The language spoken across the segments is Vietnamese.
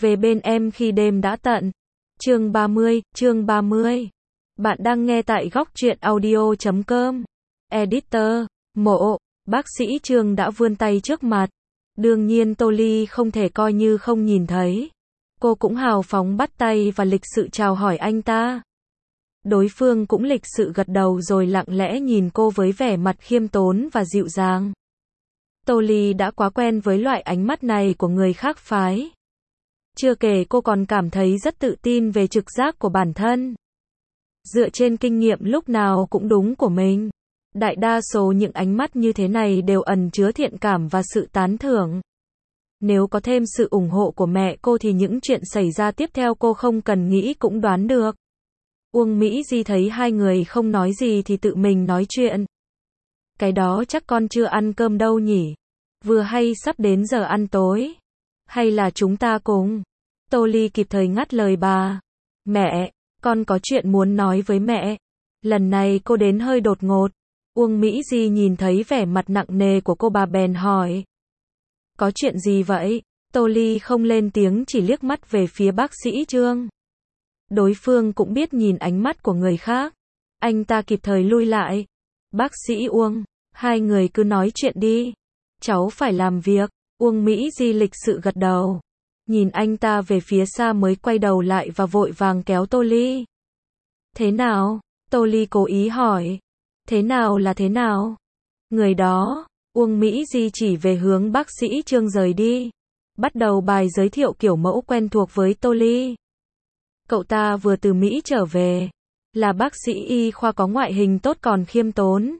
Về bên em khi đêm đã tận. Chương 30. Bạn đang nghe tại góc truyện audio.com. Editor, mộ, bác sĩ Trương đã vươn tay trước mặt. Đương nhiên Tô Ly không thể coi như không nhìn thấy. Cô cũng hào phóng bắt tay và lịch sự chào hỏi anh ta. Đối phương cũng lịch sự gật đầu rồi lặng lẽ nhìn cô với vẻ mặt khiêm tốn và dịu dàng. Tô Ly đã quá quen với loại ánh mắt này của người khác phái. Chưa kể cô còn cảm thấy rất tự tin về trực giác của bản thân. Dựa trên kinh nghiệm lúc nào cũng đúng của mình. Đại đa số những ánh mắt như thế này đều ẩn chứa thiện cảm và sự tán thưởng. Nếu có thêm sự ủng hộ của mẹ cô thì những chuyện xảy ra tiếp theo cô không cần nghĩ cũng đoán được. Uông Mỹ Di thấy hai người không nói gì thì tự mình nói chuyện. Cái đó chắc con chưa ăn cơm đâu nhỉ? Vừa hay sắp đến giờ ăn tối. Hay là chúng ta cùng? Tô Ly kịp thời ngắt lời bà. Mẹ, con có chuyện muốn nói với mẹ. Lần này cô đến hơi đột ngột. Uông Mỹ Di nhìn thấy vẻ mặt nặng nề của cô bà bèn hỏi. Có chuyện gì vậy? Tô Ly không lên tiếng chỉ liếc mắt về phía bác sĩ Trương. Đối phương cũng biết nhìn ánh mắt của người khác. Anh ta kịp thời lui lại. Bác sĩ Uông, hai người cứ nói chuyện đi. Cháu phải làm việc. Uông Mỹ Di lịch sự gật đầu. Nhìn anh ta về phía xa mới quay đầu lại và vội vàng kéo Tô Ly. Thế nào? Tô Ly cố ý hỏi. Thế nào là thế nào? Người đó, Uông Mỹ Di chỉ về hướng bác sĩ Trương rời đi. Bắt đầu bài giới thiệu kiểu mẫu quen thuộc với Tô Ly. Cậu ta vừa từ Mỹ trở về. Là bác sĩ y khoa có ngoại hình tốt còn khiêm tốn.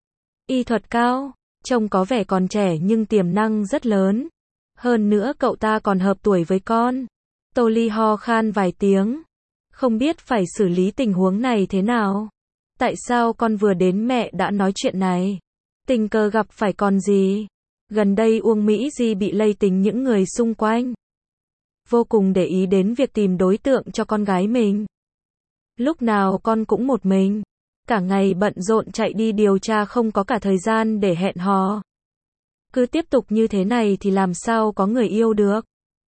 Y thuật cao, trông có vẻ còn trẻ nhưng tiềm năng rất lớn. Hơn nữa cậu ta còn hợp tuổi với con. Tô Ly ho khan vài tiếng. Không biết phải xử lý tình huống này thế nào. Tại sao con vừa đến mẹ đã nói chuyện này? Tình cờ gặp phải còn gì? Gần đây Uông Mỹ Di bị lây tính những người xung quanh. Vô cùng để ý đến việc tìm đối tượng cho con gái mình. Lúc nào con cũng một mình. Cả ngày bận rộn chạy đi điều tra không có cả thời gian để hẹn hò. Cứ tiếp tục như thế này thì làm sao có người yêu được?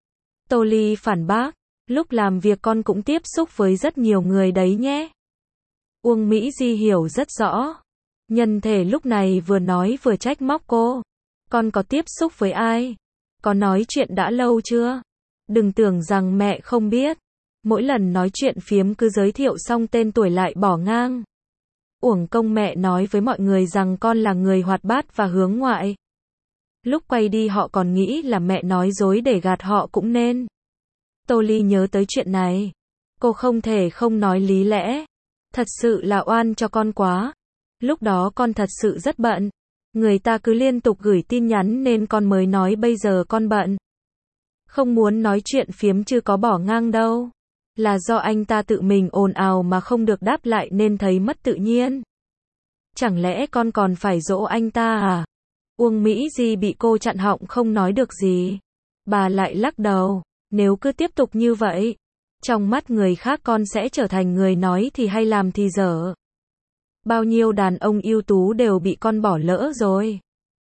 Tô Ly phản bác. Lúc làm việc con cũng tiếp xúc với rất nhiều người đấy nhé. Uông Mỹ Di hiểu rất rõ. Nhân thể lúc này vừa nói vừa trách móc cô. Con có tiếp xúc với ai? Có nói chuyện đã lâu chưa? Đừng tưởng rằng mẹ không biết. Mỗi lần nói chuyện phiếm cứ giới thiệu xong tên tuổi lại bỏ ngang. Uổng công mẹ nói với mọi người rằng con là người hoạt bát và hướng ngoại. Lúc quay đi họ còn nghĩ là mẹ nói dối để gạt họ cũng nên. Tô Ly nhớ tới chuyện này. Cô không thể không nói lý lẽ. Thật sự là oan cho con quá. Lúc đó con thật sự rất bận. Người ta cứ liên tục gửi tin nhắn nên con mới nói bây giờ con bận. Không muốn nói chuyện phiếm chứ có bỏ ngang đâu. Là do anh ta tự mình ồn ào mà không được đáp lại nên thấy mất tự nhiên. Chẳng lẽ con còn phải dỗ anh ta à? Uông Mỹ Di bị cô chặn họng không nói được gì. Bà lại lắc đầu. Nếu cứ tiếp tục như vậy, trong mắt người khác con sẽ trở thành người nói thì hay làm thì dở. Bao nhiêu đàn ông ưu tú đều bị con bỏ lỡ rồi.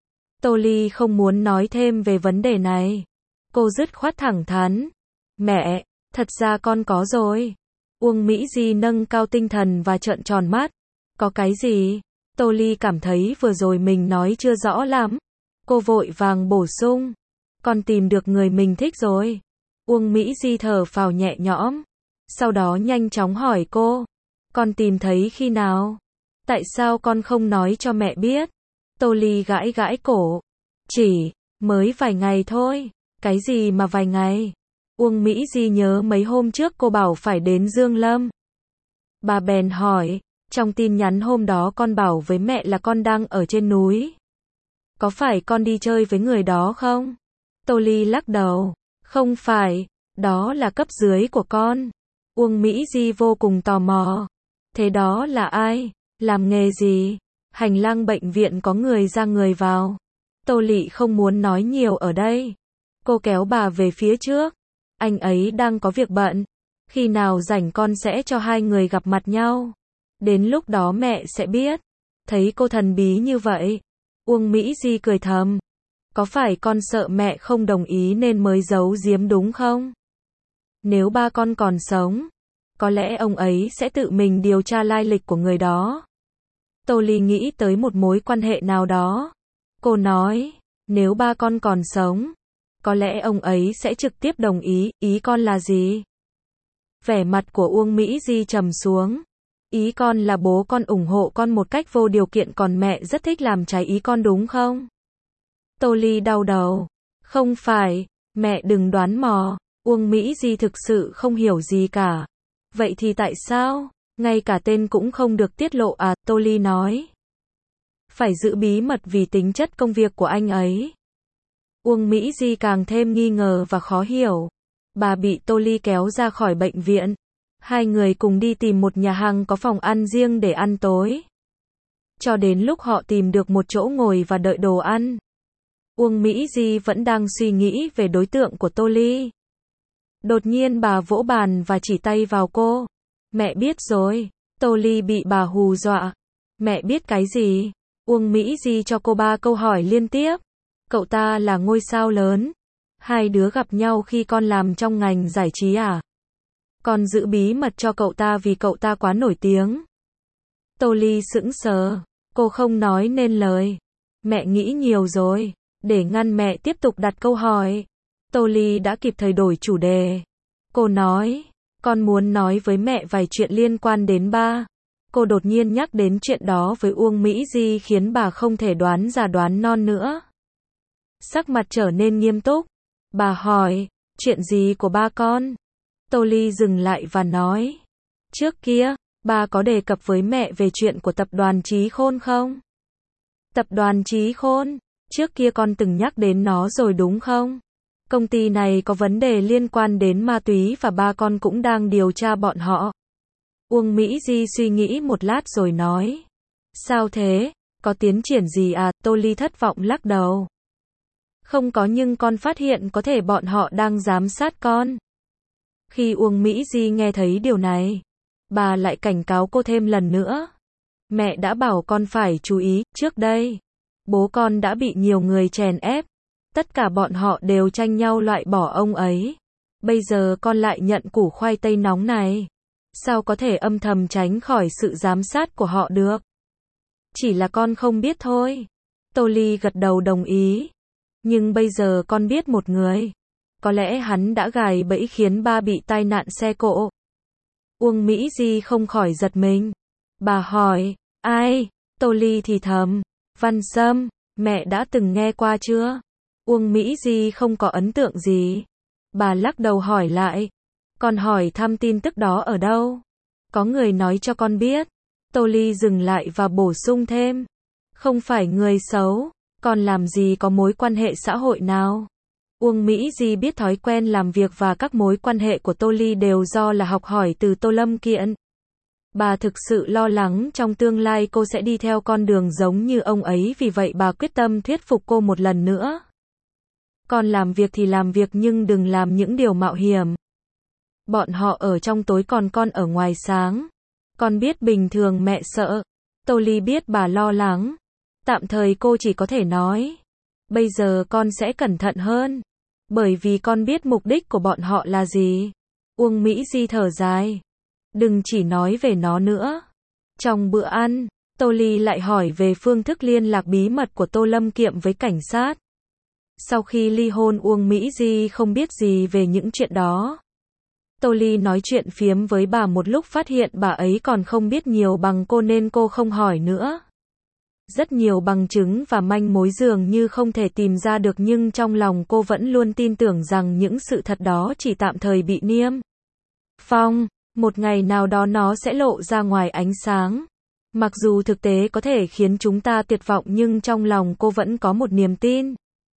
Tô Ly không muốn nói thêm về vấn đề này. Cô dứt khoát thẳng thắn. Mẹ, thật ra con có rồi. Uông Mỹ Di nâng cao tinh thần và trợn tròn mắt. Có cái gì? Tô Ly cảm thấy vừa rồi mình nói chưa rõ lắm. Cô vội vàng bổ sung. Con tìm được người mình thích rồi. Uông Mỹ Di thở phào nhẹ nhõm. Sau đó nhanh chóng hỏi cô. Con tìm thấy khi nào? Tại sao con không nói cho mẹ biết? Tô Ly gãi gãi cổ. Chỉ, mới vài ngày thôi. Cái gì mà vài ngày? Uông Mỹ Di nhớ mấy hôm trước cô bảo phải đến Dương Lâm. Bà bèn hỏi. Trong tin nhắn hôm đó con bảo với mẹ là con đang ở trên núi. Có phải con đi chơi với người đó không? Tô Ly lắc đầu. Không phải, đó là cấp dưới của con. Uông Mỹ Di vô cùng tò mò. Thế đó là ai? Làm nghề gì? Hành lang bệnh viện có người ra người vào. Tô Ly không muốn nói nhiều ở đây. Cô kéo bà về phía trước. Anh ấy đang có việc bận. Khi nào rảnh con sẽ cho hai người gặp mặt nhau. Đến lúc đó mẹ sẽ biết. Thấy cô thần bí như vậy. Uông Mỹ Di cười thầm. Có phải con sợ mẹ không đồng ý nên mới giấu giếm đúng không? Nếu ba con còn sống, có lẽ ông ấy sẽ tự mình điều tra lai lịch của người đó. Tô Ly nghĩ tới một mối quan hệ nào đó. Cô nói, nếu ba con còn sống, có lẽ ông ấy sẽ trực tiếp đồng ý. Ý con là gì? Vẻ mặt của Uông Mỹ Di trầm xuống. Ý con là bố con ủng hộ con một cách vô điều kiện, còn mẹ rất thích làm trái ý con đúng không? Tô Ly đau đầu. Không phải, mẹ đừng đoán mò. Uông Mỹ Di thực sự không hiểu gì cả. Vậy thì tại sao? Ngay cả tên cũng không được tiết lộ à? Tô Ly nói. Phải giữ bí mật vì tính chất công việc của anh ấy. Uông Mỹ Di càng thêm nghi ngờ và khó hiểu. Bà bị Tô Ly kéo ra khỏi bệnh viện. Hai người cùng đi tìm một nhà hàng có phòng ăn riêng để ăn tối. Cho đến lúc họ tìm được một chỗ ngồi và đợi đồ ăn, Uông Mỹ Di vẫn đang suy nghĩ về đối tượng của Tô Ly. Đột nhiên bà vỗ bàn và chỉ tay vào cô. Mẹ biết rồi. Tô Ly bị bà hù dọa. Mẹ biết cái gì? Uông Mỹ Di cho cô 3 câu hỏi liên tiếp. Cậu ta là ngôi sao lớn. Hai đứa gặp nhau khi con làm trong ngành giải trí à? Con giữ bí mật cho cậu ta vì cậu ta quá nổi tiếng. Tô Ly sững sờ. Cô không nói nên lời. Mẹ nghĩ nhiều rồi. Để ngăn mẹ tiếp tục đặt câu hỏi, Tô Ly đã kịp thời đổi chủ đề. Cô nói, con muốn nói với mẹ vài chuyện liên quan đến ba. Cô đột nhiên nhắc đến chuyện đó với Uông Mỹ Di khiến bà không thể đoán già đoán non nữa. Sắc mặt trở nên nghiêm túc. Bà hỏi, chuyện gì của ba con? Tô Ly dừng lại và nói, trước kia, ba có đề cập với mẹ về chuyện của tập đoàn Trí Khôn không? Tập đoàn Trí Khôn, trước kia con từng nhắc đến nó rồi đúng không? Công ty này có vấn đề liên quan đến ma túy và ba con cũng đang điều tra bọn họ. Uông Mỹ Di suy nghĩ một lát rồi nói, sao thế? Có tiến triển gì à? Tô Ly thất vọng lắc đầu. Không có, nhưng con phát hiện có thể bọn họ đang giám sát con. Khi Uông Mỹ Di nghe thấy điều này, bà lại cảnh cáo cô thêm lần nữa. Mẹ đã bảo con phải chú ý, trước đây, bố con đã bị nhiều người chèn ép. Tất cả bọn họ đều tranh nhau loại bỏ ông ấy. Bây giờ con lại nhận củ khoai tây nóng này. Sao có thể âm thầm tránh khỏi sự giám sát của họ được? Chỉ là con không biết thôi. Tô Ly gật đầu đồng ý. Nhưng bây giờ con biết một người. Có lẽ hắn đã gài bẫy khiến ba bị tai nạn xe cộ. Uông Mỹ Di không khỏi giật mình. Bà hỏi, ai? Tô Ly thì thầm, Văn Sâm, mẹ đã từng nghe qua chưa? Uông Mỹ Di không có ấn tượng gì. Bà lắc đầu hỏi lại, con hỏi thăm tin tức đó ở đâu? Có người nói cho con biết. Tô Ly dừng lại và bổ sung thêm, không phải người xấu, con làm gì có mối quan hệ xã hội nào. Uông Mỹ Di biết thói quen làm việc và các mối quan hệ của Tô Ly đều do là học hỏi từ Tô Lâm Kiện. Bà thực sự lo lắng trong tương lai cô sẽ đi theo con đường giống như ông ấy, vì vậy bà quyết tâm thuyết phục cô một lần nữa. Con làm việc thì làm việc nhưng đừng làm những điều mạo hiểm. Bọn họ ở trong tối còn con ở ngoài sáng. Con biết bình thường mẹ sợ. Tô Ly biết bà lo lắng. Tạm thời cô chỉ có thể nói, bây giờ con sẽ cẩn thận hơn. Bởi vì con biết mục đích của bọn họ là gì. Uông Mỹ Di thở dài. Đừng chỉ nói về nó nữa. Trong bữa ăn, Tô Ly lại hỏi về phương thức liên lạc bí mật của Tô Lâm Kiệm với cảnh sát. Sau khi ly hôn, Uông Mỹ Di không biết gì về những chuyện đó. Tô Ly nói chuyện phiếm với bà một lúc, phát hiện bà ấy còn không biết nhiều bằng cô nên cô không hỏi nữa. Rất nhiều bằng chứng và manh mối dường như không thể tìm ra được, nhưng trong lòng cô vẫn luôn tin tưởng rằng những sự thật đó chỉ tạm thời bị niêm phong. Một ngày nào đó nó sẽ lộ ra ngoài ánh sáng. Mặc dù thực tế có thể khiến chúng ta tuyệt vọng, nhưng trong lòng cô vẫn có một niềm tin.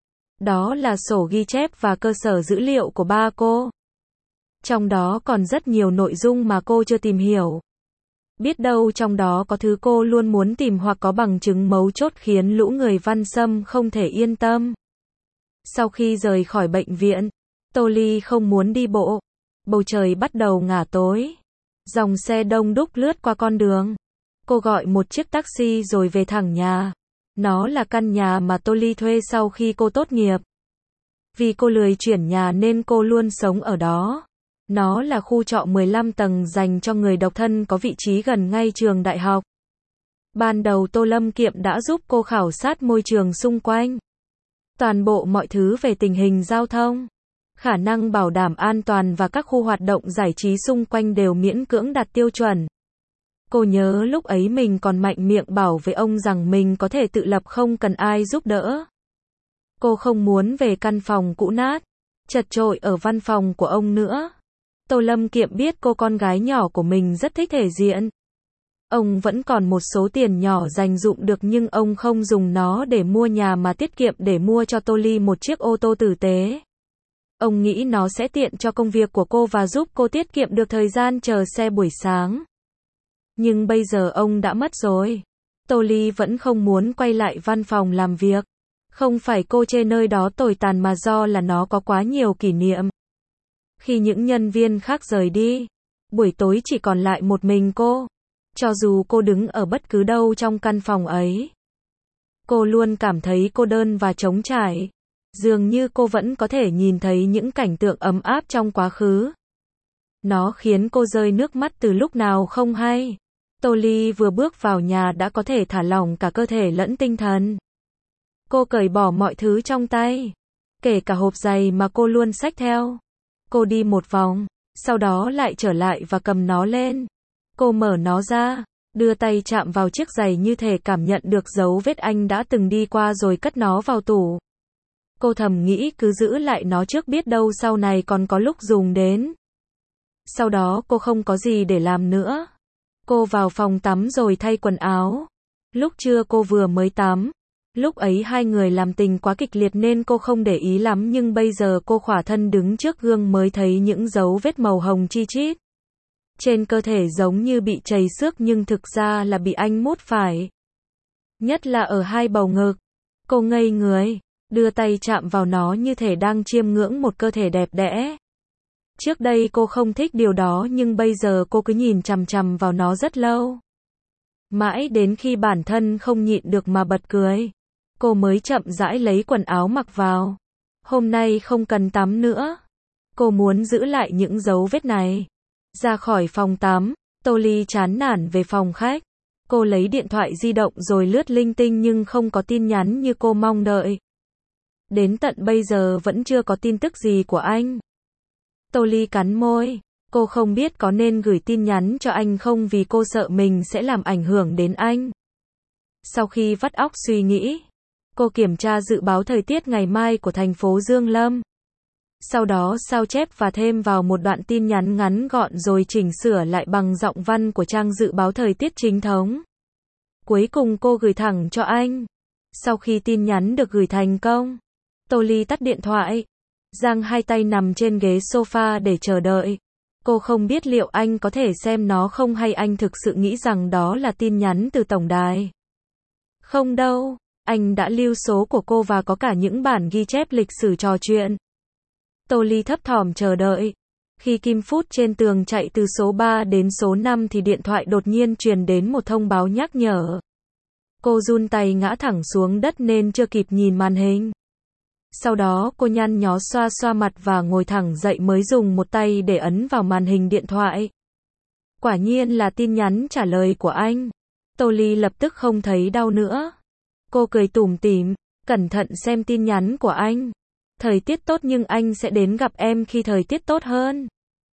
Đó là sổ ghi chép và cơ sở dữ liệu của ba cô. Trong đó còn rất nhiều nội dung mà cô chưa tìm hiểu. Biết đâu trong đó có thứ cô luôn muốn tìm, hoặc có bằng chứng mấu chốt khiến lũ người Văn Sâm không thể yên tâm. Sau khi rời khỏi bệnh viện, Tô Ly không muốn đi bộ. Bầu trời bắt đầu ngả tối. Dòng xe đông đúc lướt qua con đường. Cô gọi một chiếc taxi rồi về thẳng nhà. Nó là căn nhà mà Tô Ly thuê sau khi cô tốt nghiệp. Vì cô lười chuyển nhà nên cô luôn sống ở đó. Nó là khu trọ 15 tầng dành cho người độc thân có vị trí gần ngay trường đại học. Ban đầu Tô Lâm Kiệm đã giúp cô khảo sát môi trường xung quanh. Toàn bộ mọi thứ về tình hình giao thông, khả năng bảo đảm an toàn và các khu hoạt động giải trí xung quanh đều miễn cưỡng đạt tiêu chuẩn. Cô nhớ lúc ấy mình còn mạnh miệng bảo với ông rằng mình có thể tự lập không cần ai giúp đỡ. Cô không muốn về căn phòng cũ nát, chật chội ở văn phòng của ông nữa. Tô Lâm Kiệm biết cô con gái nhỏ của mình rất thích thể diện. Ông vẫn còn một số tiền nhỏ dành dụm được nhưng ông không dùng nó để mua nhà mà tiết kiệm để mua cho Tô Ly một chiếc ô tô tử tế. Ông nghĩ nó sẽ tiện cho công việc của cô và giúp cô tiết kiệm được thời gian chờ xe buổi sáng. Nhưng bây giờ ông đã mất rồi. Tô Ly vẫn không muốn quay lại văn phòng làm việc. Không phải cô chê nơi đó tồi tàn mà do là nó có quá nhiều kỷ niệm. Khi những nhân viên khác rời đi, buổi tối chỉ còn lại một mình cô. Cho dù cô đứng ở bất cứ đâu trong căn phòng ấy, cô luôn cảm thấy cô đơn và trống trải. Dường như cô vẫn có thể nhìn thấy những cảnh tượng ấm áp trong quá khứ. Nó khiến cô rơi nước mắt từ lúc nào không hay. Tô Ly vừa bước vào nhà đã có thể thả lỏng cả cơ thể lẫn tinh thần. Cô cởi bỏ mọi thứ trong tay, kể cả hộp giày mà cô luôn xách theo. Cô đi một vòng, sau đó lại trở lại và cầm nó lên. Cô mở nó ra, đưa tay chạm vào chiếc giày như thể cảm nhận được dấu vết anh đã từng đi qua rồi cất nó vào tủ. Cô thầm nghĩ cứ giữ lại nó trước biết đâu sau này còn có lúc dùng đến. Sau đó cô không có gì để làm nữa. Cô vào phòng tắm rồi thay quần áo. Lúc trưa cô vừa mới tắm. Lúc ấy hai người làm tình quá kịch liệt nên cô không để ý lắm nhưng bây giờ cô khỏa thân đứng trước gương mới thấy những dấu vết màu hồng chi chít. Trên cơ thể giống như bị trầy xước nhưng thực ra là bị anh mút phải. Nhất là ở hai bầu ngực. Cô ngây người, đưa tay chạm vào nó như thể đang chiêm ngưỡng một cơ thể đẹp đẽ. Trước đây cô không thích điều đó nhưng bây giờ cô cứ nhìn chằm chằm vào nó rất lâu. Mãi đến khi bản thân không nhịn được mà bật cười. Cô mới chậm rãi lấy quần áo mặc vào. Hôm nay không cần tắm nữa. Cô muốn giữ lại những dấu vết này. Ra khỏi phòng tắm, Tô Ly chán nản về phòng khách. Cô lấy điện thoại di động rồi lướt linh tinh nhưng không có tin nhắn như cô mong đợi. Đến tận bây giờ vẫn chưa có tin tức gì của anh. Tô Ly cắn môi. Cô không biết có nên gửi tin nhắn cho anh không vì cô sợ mình sẽ làm ảnh hưởng đến anh. Sau khi vắt óc suy nghĩ, cô kiểm tra dự báo thời tiết ngày mai của thành phố Dương Lâm. Sau đó sao chép và thêm vào một đoạn tin nhắn ngắn gọn rồi chỉnh sửa lại bằng giọng văn của trang dự báo thời tiết chính thống. Cuối cùng cô gửi thẳng cho anh. Sau khi tin nhắn được gửi thành công, Tô Ly tắt điện thoại, giang hai tay nằm trên ghế sofa để chờ đợi. Cô không biết liệu anh có thể xem nó không hay anh thực sự nghĩ rằng đó là tin nhắn từ tổng đài. Không đâu, anh đã lưu số của cô và có cả những bản ghi chép lịch sử trò chuyện. Tô Ly thấp thỏm chờ đợi. Khi kim phút trên tường chạy từ số 3 đến số 5 thì điện thoại đột nhiên truyền đến một thông báo nhắc nhở. Cô run tay ngã thẳng xuống đất nên chưa kịp nhìn màn hình. Sau đó cô nhăn nhó xoa xoa mặt và ngồi thẳng dậy mới dùng một tay để ấn vào màn hình điện thoại. Quả nhiên là tin nhắn trả lời của anh. Tô Ly lập tức không thấy đau nữa. Cô cười tủm tỉm, cẩn thận xem tin nhắn của anh. Thời tiết tốt nhưng anh sẽ đến gặp em khi thời tiết tốt hơn.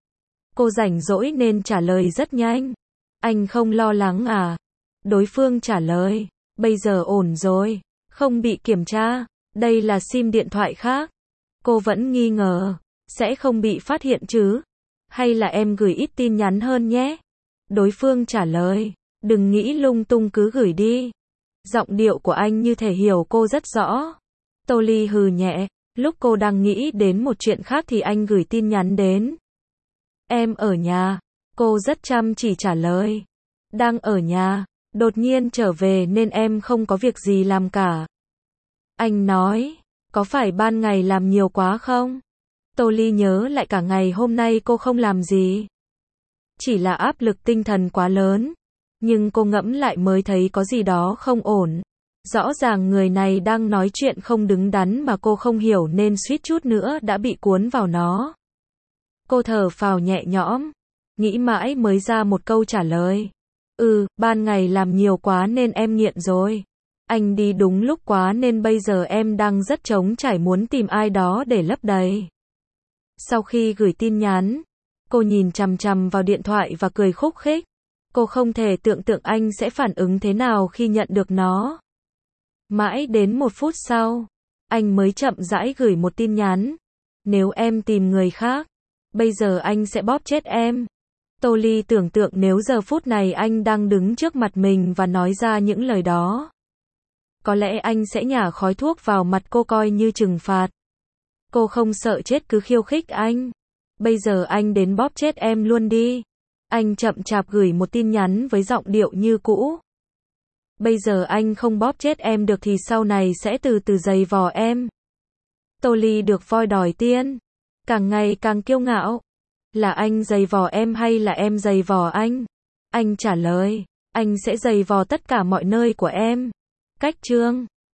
Cô rảnh rỗi nên trả lời rất nhanh. Anh không lo lắng à? Đối phương trả lời, bây giờ ổn rồi, không bị kiểm tra, đây là sim điện thoại khác. Cô vẫn nghi ngờ, sẽ không bị phát hiện chứ? Hay là em gửi ít tin nhắn hơn nhé? Đối phương trả lời, đừng nghĩ lung tung cứ gửi đi. Giọng điệu của anh như thể hiểu cô rất rõ. Tô Ly hừ nhẹ, lúc cô đang nghĩ đến một chuyện khác thì anh gửi tin nhắn đến. Em ở nhà. Cô rất chăm chỉ trả lời. Đang ở nhà, đột nhiên trở về nên em không có việc gì làm cả. Anh nói, có phải ban ngày làm nhiều quá không? Tô Ly nhớ lại cả ngày hôm nay cô không làm gì. Chỉ là áp lực tinh thần quá lớn. Nhưng cô ngẫm lại mới thấy có gì đó không ổn. Rõ ràng người này đang nói chuyện không đứng đắn mà cô không hiểu nên suýt chút nữa đã bị cuốn vào nó. Cô thở phào nhẹ nhõm, nghĩ mãi mới ra một câu trả lời. Ban ngày làm nhiều quá nên em nghiện rồi. Anh đi đúng lúc quá nên bây giờ em đang rất trống trải muốn tìm ai đó để lấp đầy. Sau khi gửi tin nhắn, cô nhìn chằm chằm vào điện thoại và cười khúc khích. Cô không thể tưởng tượng anh sẽ phản ứng thế nào khi nhận được nó. Mãi đến 1 phút sau, anh mới chậm rãi gửi một tin nhắn. Nếu em tìm người khác, bây giờ anh sẽ bóp chết em. Tô Ly tưởng tượng nếu giờ phút này anh đang đứng trước mặt mình và nói ra những lời đó. Có lẽ anh sẽ nhả khói thuốc vào mặt cô coi như trừng phạt. Cô không sợ chết cứ khiêu khích anh. Bây giờ anh đến bóp chết em luôn đi. Anh chậm chạp gửi một tin nhắn với giọng điệu như cũ. Bây giờ anh không bóp chết em được thì sau này sẽ từ từ giày vò em. Tô Ly được voi đòi tiên, càng ngày càng kiêu ngạo. Là anh giày vò em hay là em giày vò anh? Anh trả lời, anh sẽ giày vò tất cả mọi nơi của em. Cách chương